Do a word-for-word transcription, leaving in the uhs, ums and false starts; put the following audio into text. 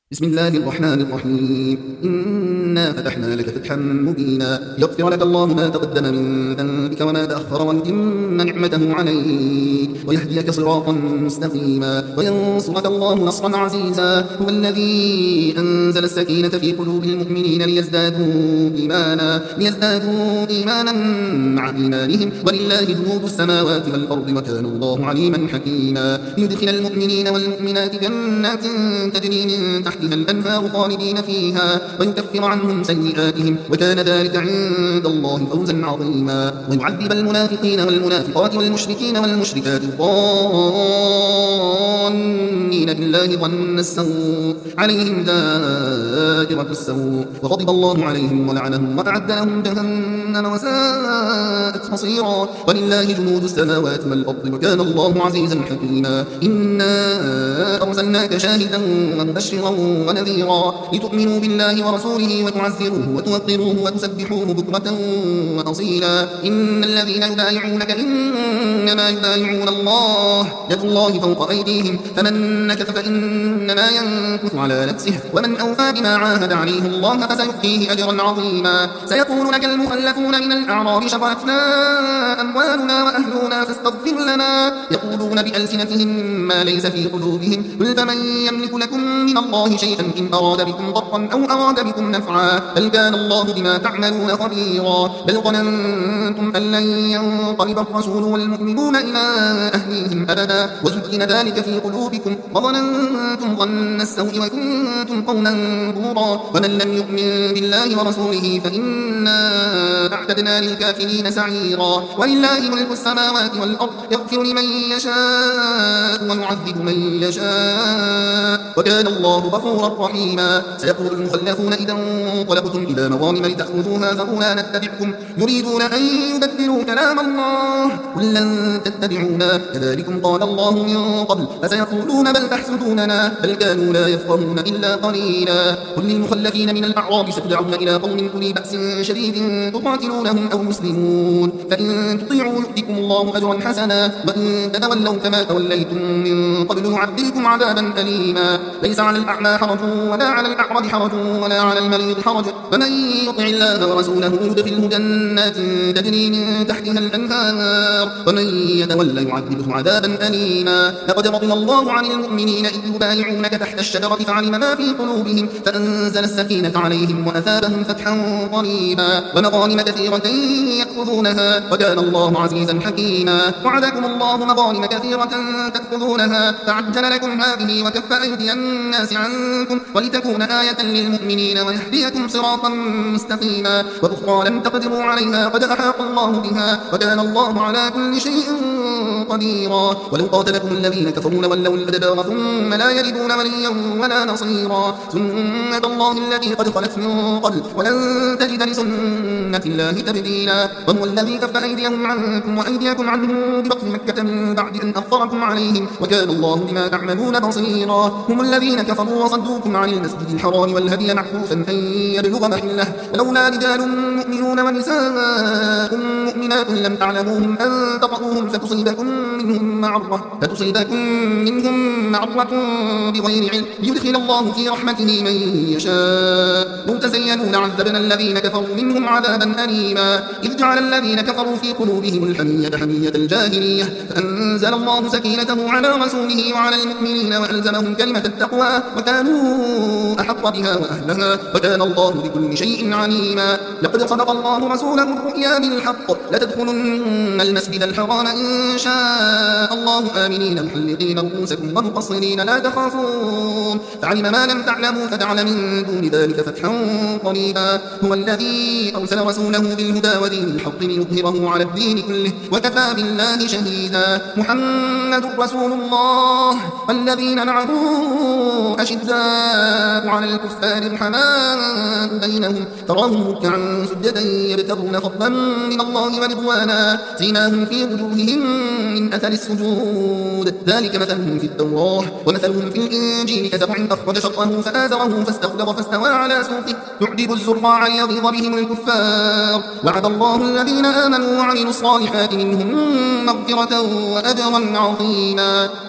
بسم الله الرحمن الرحيم. إنا فتحنا لك فتحا مبينا ليغفر لك الله ما تقدم من ذنبك وما تأخر ويتم نعمته عليك ويهديك صراطا مستقيما وينصرك الله نصرا عزيزا. هو الذي أنزل السكينة في قلوب المؤمنين ليزدادوا إيمانا ليزدادوا إيمانا مع إيمانهم ولله جنود السماوات والأرض وكان الله عليما حكيما. ليدخل المؤمنين والمؤمنات جنات تجري من تحتها الأنهار خالدين فيها ويكفر عنهم سيئاتهم وكان ذلك عند الله فوزا عظيما. ويعذب المنافقين والمنافقات والمشركين والمشركات الظانين بالله ظن السوء عليهم دائرة السوء وغضب الله عليهم ولعنهم وأعد لهم جهنم وساءت مصيرا. ولله جنود السماوات والأرض وكان الله عزيزا حكيما. إنا أرسلناك شاهدا ومبشرا ونذيرا لتؤمنوا بالله ورسوله وتعزروه وتوقروه وتسبحوه بكرة وأصيلا. إن الذين يبايعونك إنما يبايعون الله يد الله فوق أيديهم فمن نكث فإنما ينكث على نفسه ومن أوفى بما عاهد عليه الله فسيؤتيه أجرا عظيما. سيقول لك المخلفون من الأعراب شغلتنا أموالنا وأهلنا فاستغفر لنا يقولون بألسنتهم ما ليس في قلوبهم قل فمن يملك لكم من الله شيئا إن أراد بكم ضرا أو أراد بكم نفعا بل كان الله بما تعملون خبيرا. بل ظننتم أن لن ينقلب الرسول والمؤمنون إلى أهليهم أبدا وزين ذلك في قلوبكم وظننتم ظن السوء وكنتم قوما بورا. ومن لم يؤمن بالله ورسوله فإنا أعتدنا للكافرين سعيرا. ولله ملك السماوات والأرض يغفر لمن يشاء ويعذب من يشاء وكان الله غفورا رحيما. سيقول المخلفون إذا انقلبتم إلى مغانم لتأخذوها فقولا نتبعكم يريدون أن يبدلوا كلام الله قل لن تتبعونا كذلكم قال الله من قبل فسيقولون بل تحسدوننا بل كانوا لا يفقهون إلا قليلا. قل للمخلفين من الأعراب ستدعون إلى قوم أولي بأس شديد تقاتلونهم أو مسلمون فإن تطيعوا يؤتكم الله أجرا حسنا وإن تتولوا كما توليتم من قبل يعذبكم عذابا أليما. ليس على الأعمى حرج ولا على الأعرج حرج ولا على المريض حرج ومن يطع الله ورسوله يدخله جنات تجري من تحتها الأنهار ومن يتولى يعذبه عذابا أليما. لقد رضي الله عن المؤمنين إذ يبايعونك تحت الشجرة فعلم ما في قلوبهم فأنزل السكينة عليهم وأثابهم فتحا قريبا ومغانم كثيرة يأخذونها وكان الله عزيزا حكيما. وعدكم الله مغانم كثيرة تأخذونها فعجل لكم هذه وكف أيدي الناس عنكم ولتكون آية للمؤمنين ويهديكم صراطا مستقيما. وأخرى لم تقدروا عليها قد أحاط الله بها وكان الله على كل شيء قديرا. ولو قاتلكم الذين كفروا لولوا الأدبار ثم لا يجدون وليا ولا نصيرا. سنة الله التي قد خلت من قبل ولن تجد لسنة الله تبديلا. وهو الذي كف أيديهم عنكم وأيديكم عنهم ببطن مكة من بعد أن أظفركم عليهم وكان الله بما تعملون بصيرا. هم الذين كفروا وصدوكم عن المسجد الحرام والهدي معكوفا أن يبلغ محله ولولا رجال مؤمنون ونساء مؤمنات لم تعلموهم أن تطؤوهم فتصيبكم منهم معرة فتصيبكم منهم معرة بغير علم ليدخل الله في رحمته من يشاء. لو تزينوا لعذبنا الذين كفروا منهم عذابا أليما. إذ جعل الذين كفروا في قلوبهم الحمية حمية الجاهلية فأنزل الله سكينته على رسوله وعلى المؤمنين وألزمهم كلمة التقوى وكانوا أحق بها وأهلها وكان الله بكل شيء عليما. لقد صدق الله رسوله الرؤيا بالحق لتدخلن المسجد الحرام إن شاء الله آمنين محلقين رؤوسكم ومقصرين لا تخافون فعلم ما لم تعلموا فجعل من دون ذلك فتحا قريبا. هو الذي أرسل رسوله بالهدى ودين الحق ليظهره على الدين كله وكفى بالله شهيدا. محمد رسول الله والذين معه أشداء على الكفار رحماء بينهم تراهم ركعا سجدا يبتغون فضلا من الله ورضوانا سيماهم في وجوههم من أثر السجود ذلك مثلهم في التوراة ومثلهم في الإنجيل كزرع أخرج شطأه فآزره فاستغلظ فاستوى على سوقه يعجب الزراع ليغيظ بهم الكفار. وعد الله الذين آمنوا وعملوا الصالحات منهم مغفرة وأجرا عظيما.